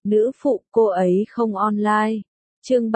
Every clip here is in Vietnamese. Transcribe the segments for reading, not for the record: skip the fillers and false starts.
nữ phụ cô ấy không online. Chương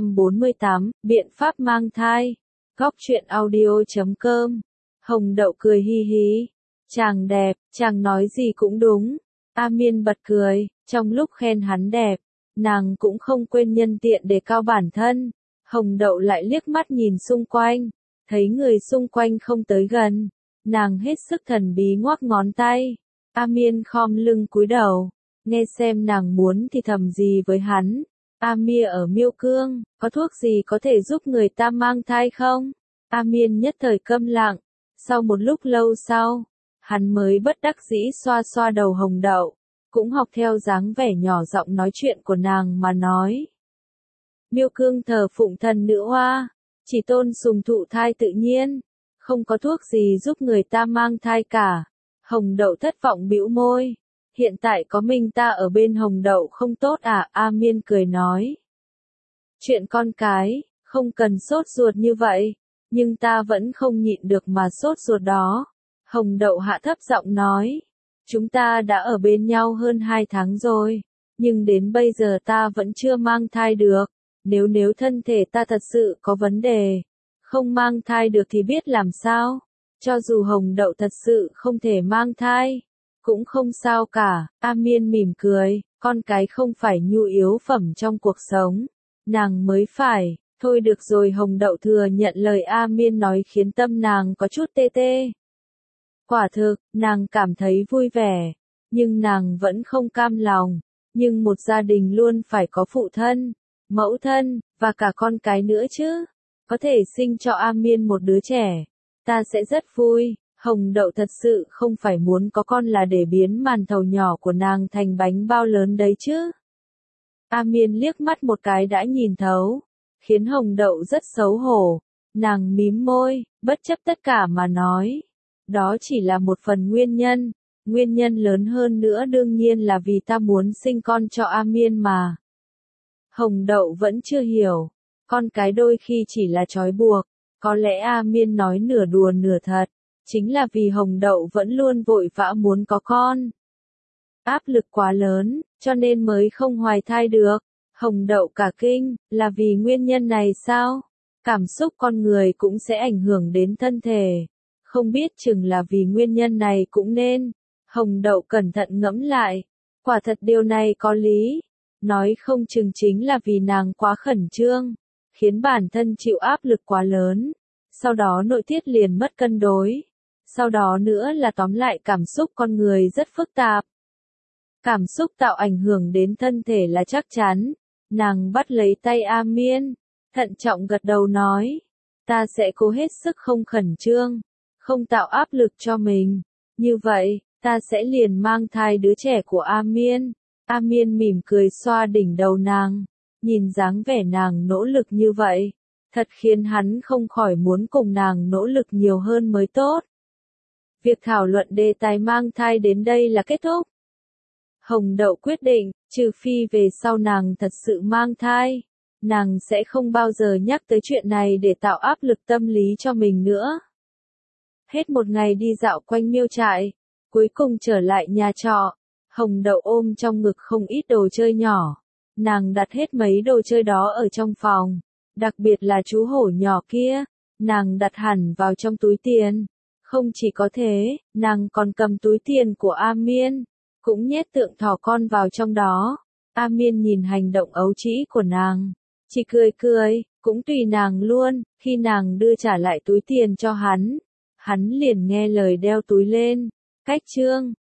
348, biện pháp mang thai. Góc truyện audio.com. Hồng Đậu cười hi hi. Chàng đẹp, chàng nói gì cũng đúng. A Miên bật cười, trong lúc khen hắn đẹp, nàng cũng không quên nhân tiện đề cao bản thân. Hồng Đậu lại liếc mắt nhìn xung quanh, thấy người xung quanh không tới gần, nàng hết sức thần bí ngoắc ngón tay. A Miên khom lưng cúi đầu, nghe xem nàng muốn thì thầm gì với hắn. A Mia ở Miêu Cương, có thuốc gì có thể giúp người ta mang thai không? A Miên nhất thời câm lặng, sau một lúc lâu sau, hắn mới bất đắc dĩ xoa xoa đầu Hồng Đậu, cũng học theo dáng vẻ nhỏ giọng nói chuyện của nàng mà nói. Miêu Cương thờ phụng thần nữ hoa, chỉ tôn sùng thụ thai tự nhiên, không có thuốc gì giúp người ta mang thai cả. Hồng Đậu thất vọng bĩu môi. Hiện tại có mình ta ở bên Hồng Đậu không tốt à? A Miên cười nói. Chuyện con cái, không cần sốt ruột như vậy, nhưng ta vẫn không nhịn được mà sốt ruột đó. Hồng Đậu hạ thấp giọng nói. Chúng ta đã ở bên nhau hơn 2 tháng rồi, nhưng đến bây giờ ta vẫn chưa mang thai được. Nếu thân thể ta thật sự có vấn đề, không mang thai được thì biết làm sao. Cho dù Hồng Đậu thật sự không thể mang thai, cũng không sao cả. A Miên mỉm cười, con cái không phải nhu yếu phẩm trong cuộc sống, nàng mới phải. Thôi được rồi, Hồng Đậu thừa nhận lời A Miên nói khiến tâm nàng có chút tê tê. Quả thực, nàng cảm thấy vui vẻ, nhưng nàng vẫn không cam lòng. Nhưng một gia đình luôn phải có phụ thân, mẫu thân, và cả con cái nữa chứ. Có thể sinh cho A Miên một đứa trẻ, ta sẽ rất vui. Hồng Đậu thật sự không phải muốn có con là để biến màn thầu nhỏ của nàng thành bánh bao lớn đấy chứ. A Miên liếc mắt một cái đã nhìn thấu, khiến Hồng Đậu rất xấu hổ. Nàng mím môi, bất chấp tất cả mà nói. Đó chỉ là một phần nguyên nhân lớn hơn nữa đương nhiên là vì ta muốn sinh con cho A Miên mà. Hồng Đậu vẫn chưa hiểu, con cái đôi khi chỉ là trói buộc, có lẽ A Miên nói nửa đùa nửa thật, chính là vì Hồng Đậu vẫn luôn vội vã muốn có con. Áp lực quá lớn, cho nên mới không hoài thai được. Hồng Đậu cả kinh, là vì nguyên nhân này sao? Cảm xúc con người cũng sẽ ảnh hưởng đến thân thể. Không biết chừng là vì nguyên nhân này cũng nên. Hồng Đậu cẩn thận ngẫm lại. Quả thật điều này có lý. Nói không chừng chính là vì nàng quá khẩn trương, khiến bản thân chịu áp lực quá lớn. Sau đó nội tiết liền mất cân đối. Sau đó nữa là tóm lại cảm xúc con người rất phức tạp. Cảm xúc tạo ảnh hưởng đến thân thể là chắc chắn. Nàng bắt lấy tay A Miên, thận trọng gật đầu nói. Ta sẽ cố hết sức không khẩn trương, không tạo áp lực cho mình. Như vậy, ta sẽ liền mang thai đứa trẻ của A Miên. A Miên mỉm cười xoa đỉnh đầu nàng. Nhìn dáng vẻ nàng nỗ lực như vậy, thật khiến hắn không khỏi muốn cùng nàng nỗ lực nhiều hơn mới tốt. Việc thảo luận đề tài mang thai đến đây là kết thúc. Hồng Đậu quyết định, trừ phi về sau nàng thật sự mang thai, nàng sẽ không bao giờ nhắc tới chuyện này để tạo áp lực tâm lý cho mình nữa. Hết một ngày đi dạo quanh Miêu trại, cuối cùng trở lại nhà trọ, Hồng Đậu ôm trong ngực không ít đồ chơi nhỏ. Nàng đặt hết mấy đồ chơi đó ở trong phòng, đặc biệt là chú hổ nhỏ kia, nàng đặt hẳn vào trong túi tiền. Không chỉ có thế, nàng còn cầm túi tiền của A Miên, cũng nhét tượng thỏ con vào trong đó. A Miên nhìn hành động ấu trĩ của nàng, chỉ cười cười, cũng tùy nàng luôn. Khi nàng đưa trả lại túi tiền cho hắn liền nghe lời đeo túi lên. Cách chương